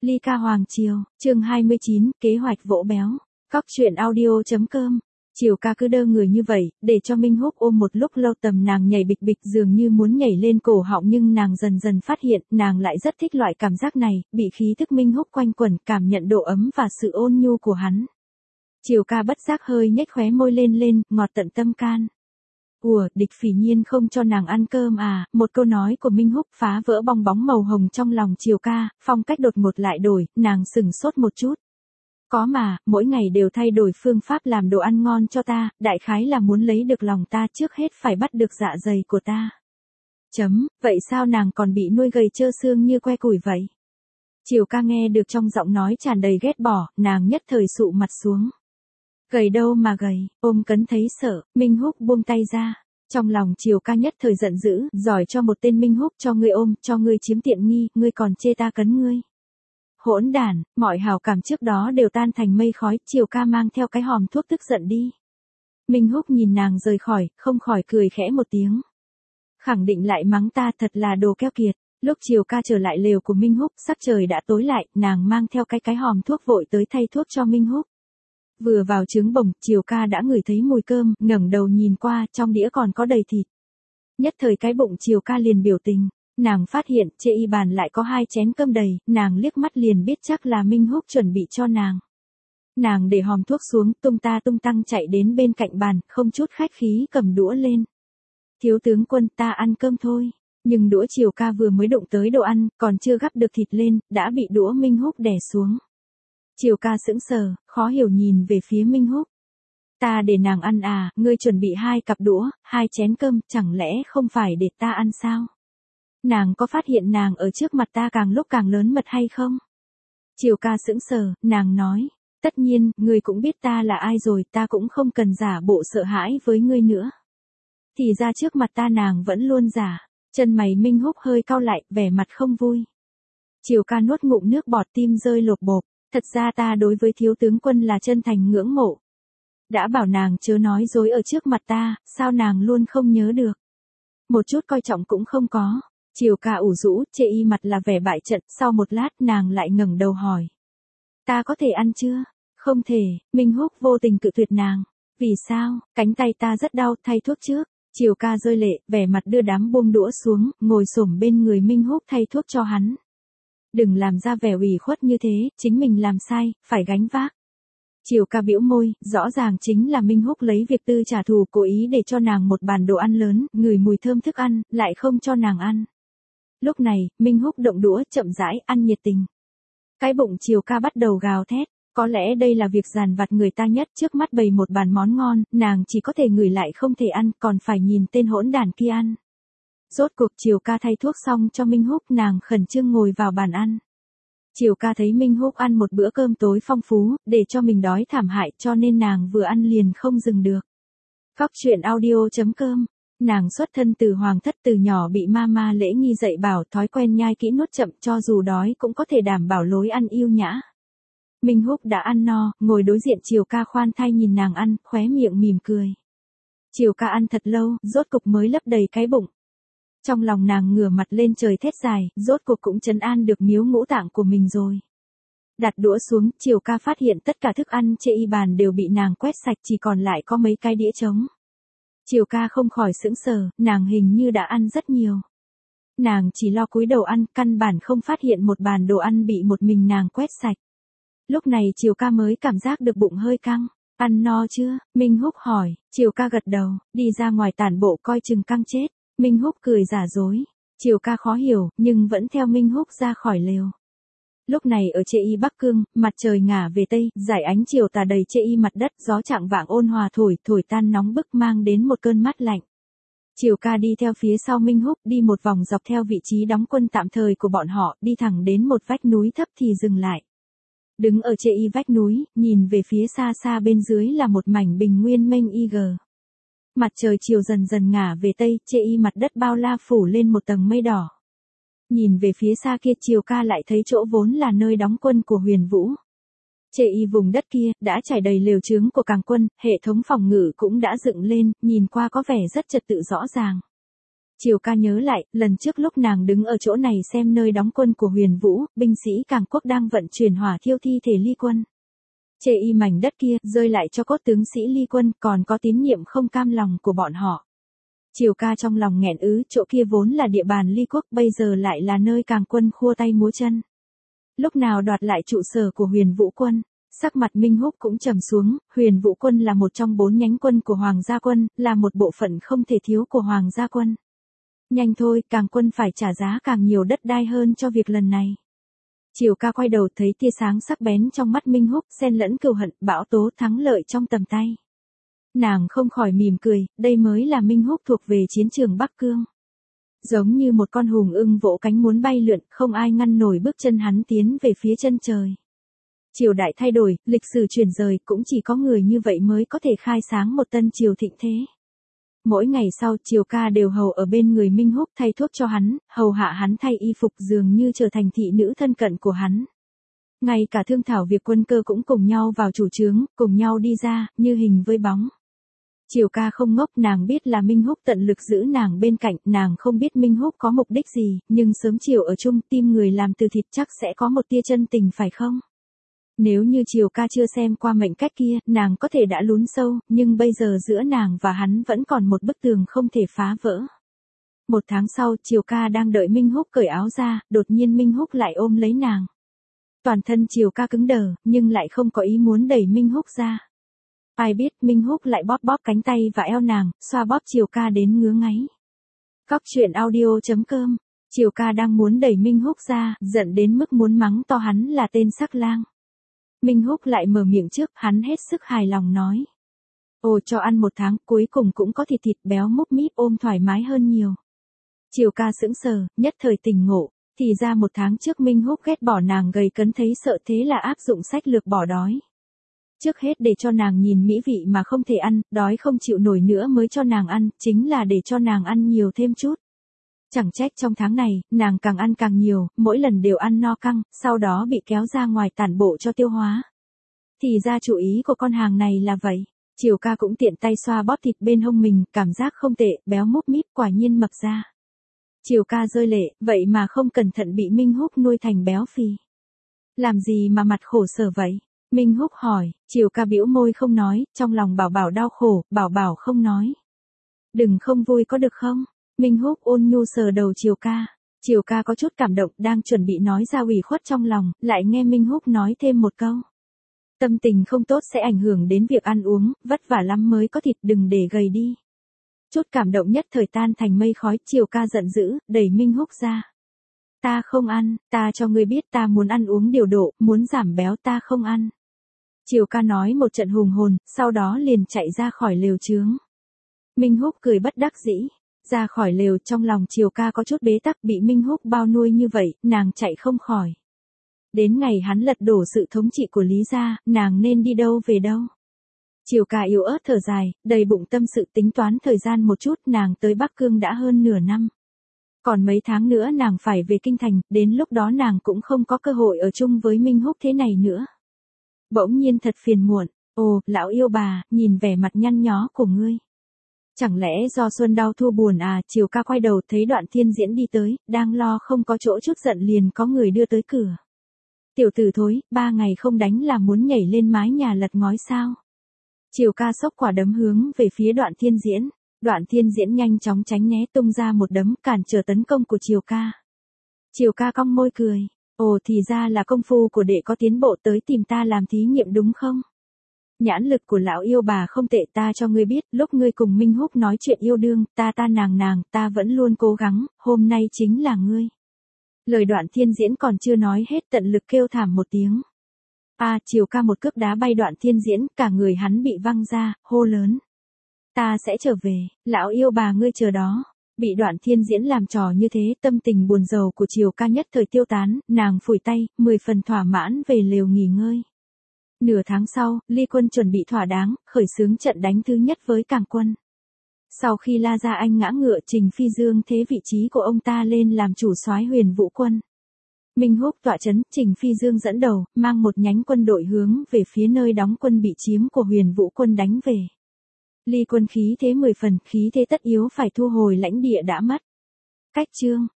Ly ca hoàng triều, chương 29, kế hoạch vỗ béo. Cóc truyện audio.com. Triều ca cứ đơ người như vậy, để cho Minh Húc ôm một lúc lâu, tầm nàng nhảy bịch bịch dường như muốn nhảy lên cổ họng, nhưng nàng dần dần phát hiện, nàng lại rất thích loại cảm giác này, bị khí thức Minh Húc quanh quẩn, cảm nhận độ ấm và sự ôn nhu của hắn. Triều ca bất giác hơi nhếch khóe môi lên, ngọt tận tâm can. Ủa, địch Phỉ Nhiên không cho nàng ăn cơm à? Một câu nói của Minh Húc phá vỡ bong bóng màu hồng trong lòng Triều ca, phong cách đột ngột lại đổi, nàng sửng sốt một chút. Có mà, mỗi ngày đều thay đổi phương pháp làm đồ ăn ngon cho ta, đại khái là muốn lấy được lòng ta, trước hết phải bắt được dạ dày của ta. Vậy sao nàng còn bị nuôi gầy trơ xương như que củi vậy? Triều ca nghe được trong giọng nói tràn đầy ghét bỏ, nàng nhất thời sụ mặt xuống. Gầy đâu mà gầy, ôm cấn thấy sợ, Minh Húc buông tay ra. Trong lòng Triều ca nhất thời giận dữ, giỏi cho một tên Minh Húc, cho ngươi ôm, cho ngươi chiếm tiện nghi, ngươi còn chê ta cấn ngươi. Hỗn đản, mọi hào cảm trước đó đều tan thành mây khói, Triều ca mang theo cái hòm thuốc tức giận đi. Minh Húc nhìn nàng rời khỏi, không khỏi cười khẽ một tiếng. Khẳng định lại mắng ta, thật là đồ keo kiệt. Lúc Triều ca trở lại lều của Minh Húc, sắc trời đã tối lại, nàng mang theo cái hòm thuốc vội tới thay thuốc cho Minh Húc. Vừa vào trứng bồng, Triều ca đã ngửi thấy mùi cơm, ngẩng đầu nhìn qua, trong đĩa còn có đầy thịt. Nhất thời cái bụng Triều ca liền biểu tình, nàng phát hiện trên y bàn lại có 2 chén cơm đầy, nàng liếc mắt liền biết chắc là Minh Húc chuẩn bị cho nàng. Nàng để hòm thuốc xuống, tung ta tung tăng chạy đến bên cạnh bàn, không chút khách khí cầm đũa lên. Thiếu tướng quân, ta ăn cơm thôi. Nhưng đũa Triều ca vừa mới đụng tới đồ ăn, còn chưa gắp được thịt lên, đã bị đũa Minh Húc đè xuống. Triều ca sững sờ, khó hiểu nhìn về phía Minh Húc. Ta để nàng ăn à, ngươi chuẩn bị 2 cặp đũa, 2 chén cơm, chẳng lẽ không phải để ta ăn sao? Nàng có phát hiện nàng ở trước mặt ta càng lúc càng lớn mật hay không? Triều ca sững sờ, nàng nói, tất nhiên, ngươi cũng biết ta là ai rồi, ta cũng không cần giả bộ sợ hãi với ngươi nữa. Thì ra trước mặt ta nàng vẫn luôn giả, chân mày Minh Húc hơi cau lại, vẻ mặt không vui. Triều ca nuốt ngụm nước bọt, tim rơi lột bộp. Thật ra ta đối với thiếu tướng quân là chân thành ngưỡng mộ. Đã bảo nàng chớ nói dối ở trước mặt ta, sao nàng luôn không nhớ được. Một chút coi trọng cũng không có. Triều ca ủ rũ, chê y mặt là vẻ bại trận, sau một lát nàng lại ngẩng đầu hỏi. Ta có thể ăn chưa? Không thể, Minh Húc vô tình cự tuyệt nàng. Vì sao? Cánh tay ta rất đau, thay thuốc trước. Triều ca rơi lệ, vẻ mặt đưa đám buông đũa xuống, ngồi xổm bên người Minh Húc thay thuốc cho hắn. Đừng làm ra vẻ ủy khuất như thế, chính mình làm sai, phải gánh vác. Triều ca bĩu môi, rõ ràng chính là Minh Húc lấy việc tư trả thù, cố ý để cho nàng một bàn đồ ăn lớn, ngửi mùi thơm thức ăn, lại không cho nàng ăn. Lúc này, Minh Húc động đũa, chậm rãi, ăn nhiệt tình. Cái bụng Triều ca bắt đầu gào thét, có lẽ đây là việc dằn vặt người ta nhất, trước mắt bày một bàn món ngon, nàng chỉ có thể ngửi lại không thể ăn, còn phải nhìn tên hỗn đản kia ăn. Rốt cuộc Triều ca thay thuốc xong cho Minh Húc, nàng khẩn trương ngồi vào bàn ăn. Triều ca thấy Minh Húc ăn một bữa cơm tối phong phú, để cho mình đói thảm hại, cho nên nàng vừa ăn liền không dừng được. Cóc truyện audio.com. Nàng xuất thân từ hoàng thất, từ nhỏ bị mama lễ nghi dạy bảo, thói quen nhai kỹ nuốt chậm, cho dù đói cũng có thể đảm bảo lối ăn yêu nhã. Minh Húc đã ăn no, ngồi đối diện Triều ca khoan thai nhìn nàng ăn, khóe miệng mỉm cười. Triều ca ăn thật lâu, rốt cục mới lấp đầy cái bụng. Trong lòng nàng ngửa mặt lên trời thét dài, rốt cuộc cũng trấn an được miếu ngũ tạng của mình rồi. Đặt đũa xuống, Triều ca phát hiện tất cả thức ăn trên y bàn đều bị nàng quét sạch, chỉ còn lại có mấy cái đĩa trống. Triều ca không khỏi sững sờ, nàng hình như đã ăn rất nhiều. Nàng chỉ lo cúi đầu ăn, căn bản không phát hiện một bàn đồ ăn bị một mình nàng quét sạch. Lúc này Triều ca mới cảm giác được bụng hơi căng. Ăn no chưa? Minh Húc hỏi. Triều ca gật đầu, đi ra ngoài tản bộ coi chừng căng chết. Minh Húc cười giả dối. Triều ca khó hiểu, nhưng vẫn theo Minh Húc ra khỏi lều. Lúc này ở Chê Y Bắc Cương, mặt trời ngả về tây, dải ánh chiều tà đầy Chê Y mặt đất, gió chạng vạng ôn hòa thổi tan nóng bức, mang đến một cơn mát lạnh. Triều ca đi theo phía sau Minh Húc, đi một vòng dọc theo vị trí đóng quân tạm thời của bọn họ, đi thẳng đến một vách núi thấp thì dừng lại. Đứng ở Chê Y vách núi, nhìn về phía xa xa bên dưới là một mảnh bình nguyên mênh IG. Mặt trời chiều dần dần ngả về tây, Chê Y mặt đất bao la phủ lên một tầng mây đỏ. Nhìn về phía xa kia, Triều ca lại thấy chỗ vốn là nơi đóng quân của Huyền Vũ. Chê Y vùng đất kia, đã trải đầy lều trướng của càng quân, hệ thống phòng ngự cũng đã dựng lên, nhìn qua có vẻ rất trật tự rõ ràng. Triều Ca nhớ lại, lần trước lúc nàng đứng ở chỗ này xem nơi đóng quân của Huyền Vũ, binh sĩ Càng Quốc đang vận chuyển hỏa thiêu thi thể Ly Quân. Chê y mảnh đất kia, rơi lại cho cốt tướng sĩ Ly Quân, còn có tín niệm không cam lòng của bọn họ. Triều Ca trong lòng nghẹn chỗ kia vốn là địa bàn Ly Quốc, bây giờ lại là nơi Càng quân khua tay múa chân. Lúc nào đoạt lại trụ sở của Huyền Vũ quân, sắc mặt Minh Húc cũng trầm xuống, Huyền Vũ quân là một trong 4 nhánh quân của Hoàng gia quân, là một bộ phận không thể thiếu của Hoàng gia quân. Nhanh thôi, Càng quân phải trả giá càng nhiều đất đai hơn cho việc lần này. Triều Ca quay đầu thấy tia sáng sắc bén trong mắt Minh Húc, xen lẫn cừu hận, bão tố thắng lợi trong tầm tay. Nàng không khỏi mỉm cười, đây mới là Minh Húc thuộc về chiến trường Bắc Cương. Giống như một con hùng ưng vỗ cánh muốn bay lượn, không ai ngăn nổi bước chân hắn tiến về phía chân trời. Triều đại thay đổi, lịch sử chuyển rời, cũng chỉ có người như vậy mới có thể khai sáng một tân triều thịnh thế. Mỗi ngày sau, Triều Ca đều hầu ở bên người Minh Húc thay thuốc cho hắn, hầu hạ hắn thay y phục dường như trở thành thị nữ thân cận của hắn. Ngay cả thương thảo việc quân cơ cũng cùng nhau vào chủ trướng, cùng nhau đi ra, như hình với bóng. Triều Ca không ngốc, nàng biết là Minh Húc tận lực giữ nàng bên cạnh, nàng không biết Minh Húc có mục đích gì, nhưng sớm chiều ở chung tim người làm từ thịt chắc sẽ có một tia chân tình phải không? Nếu như Triều Ca chưa xem qua mệnh cách kia, nàng có thể đã lún sâu, nhưng bây giờ giữa nàng và hắn vẫn còn một bức tường không thể phá vỡ. 1 tháng sau, Triều Ca đang đợi Minh Húc cởi áo ra, đột nhiên Minh Húc lại ôm lấy nàng. Toàn thân Triều Ca cứng đờ, nhưng lại không có ý muốn đẩy Minh Húc ra. Ai biết Minh Húc lại bóp bóp cánh tay và eo nàng, xoa bóp Triều Ca đến ngứa ngáy. Cóc truyện audio.com. Triều Ca đang muốn đẩy Minh Húc ra, giận đến mức muốn mắng to hắn là tên sắc lang. Minh Húc lại mở miệng trước, hắn hết sức hài lòng nói. Ồ, cho ăn 1 tháng, cuối cùng cũng có thịt béo múp míp ôm thoải mái hơn nhiều. Triều Ca sững sờ, nhất thời tỉnh ngộ, thì ra 1 tháng trước Minh Húc ghét bỏ nàng gầy cấn thấy sợ thế là áp dụng sách lược bỏ đói. Trước hết để cho nàng nhìn mỹ vị mà không thể ăn, đói không chịu nổi nữa mới cho nàng ăn, chính là để cho nàng ăn nhiều thêm chút. Chẳng trách trong tháng này, nàng càng ăn càng nhiều, mỗi lần đều ăn no căng, sau đó bị kéo ra ngoài tản bộ cho tiêu hóa. Thì ra chủ ý của con hàng này là vậy. Triều Ca cũng tiện tay xoa bóp thịt bên hông mình, cảm giác không tệ, béo múp míp, quả nhiên mập ra. Triều Ca rơi lệ, vậy mà không cẩn thận bị Minh Húc nuôi thành béo phì. Làm gì mà mặt khổ sở vậy? Minh Húc hỏi, Triều Ca bĩu môi không nói, trong lòng bảo bảo đau khổ, bảo bảo không nói. Đừng không vui có được không? Minh Húc ôn nhu sờ đầu Triều Ca. Triều Ca có chút cảm động, đang chuẩn bị nói ra ủy khuất trong lòng, lại nghe Minh Húc nói thêm một câu. Tâm tình không tốt sẽ ảnh hưởng đến việc ăn uống, vất vả lắm mới có thịt, đừng để gầy đi. Chút cảm động nhất thời tan thành mây khói, Triều Ca giận dữ, đẩy Minh Húc ra. Ta không ăn, ta cho ngươi biết ta muốn ăn uống điều độ, muốn giảm béo ta không ăn. Triều Ca nói một trận hùng hồn, sau đó liền chạy ra khỏi lều chướng. Minh Húc cười bất đắc dĩ. Ra khỏi lều, trong lòng Triều Ca có chút bế tắc, bị Minh Húc bao nuôi như vậy, nàng chạy không khỏi. Đến ngày hắn lật đổ sự thống trị của Lý gia, nàng nên đi đâu về đâu. Triều Ca yếu ớt thở dài, đầy bụng tâm sự tính toán thời gian một chút, nàng tới Bắc Cương đã hơn nửa năm. Còn mấy tháng nữa nàng phải về Kinh Thành, đến lúc đó nàng cũng không có cơ hội ở chung với Minh Húc thế này nữa. Bỗng nhiên thật phiền muộn, ồ, lão yêu bà, nhìn vẻ mặt nhăn nhó của ngươi. Chẳng lẽ do xuân đau thu buồn à? Triều Ca quay đầu thấy Đoạn Thiên Diễn đi tới, đang lo không có chỗ chút giận liền có người đưa tới cửa. Tiểu tử thối, 3 ngày không đánh là muốn nhảy lên mái nhà lật ngói sao? Triều Ca xốc quả đấm hướng về phía Đoạn Thiên Diễn. Đoạn Thiên Diễn nhanh chóng tránh né, tung ra một đấm cản trở tấn công của Triều Ca. Triều Ca cong môi cười, ồ thì ra là công phu của đệ có tiến bộ, tới tìm ta làm thí nghiệm đúng không? Nhãn lực của lão yêu bà không tệ, ta cho ngươi biết, lúc ngươi cùng Minh Húc nói chuyện yêu đương, ta nàng, ta vẫn luôn cố gắng, hôm nay chính là ngươi. Lời Đoạn Thiên Diễn còn chưa nói hết, tận lực kêu thảm một tiếng. Triều Ca một cước đá bay Đoạn Thiên Diễn, cả người hắn bị văng ra, hô lớn. Ta sẽ trở về, lão yêu bà ngươi chờ đó. Bị Đoạn Thiên Diễn làm trò như thế, tâm tình buồn rầu của Triều Ca nhất thời tiêu tán, nàng phủi tay, 10 phần thỏa mãn về lều nghỉ ngơi. Nửa tháng sau, Ly quân chuẩn bị thỏa đáng, khởi xướng trận đánh thứ nhất với Càng quân. Sau khi La Gia Anh ngã ngựa, Trình Phi Dương thế vị trí của ông ta lên làm chủ soái Huyền Vũ quân. Minh Húc tọa trấn, Trình Phi Dương dẫn đầu, mang một nhánh quân đội hướng về phía nơi đóng quân bị chiếm của Huyền Vũ quân đánh về. Ly Quân khí thế 10 phần, khí thế tất yếu phải thu hồi lãnh địa đã mất. Cách chương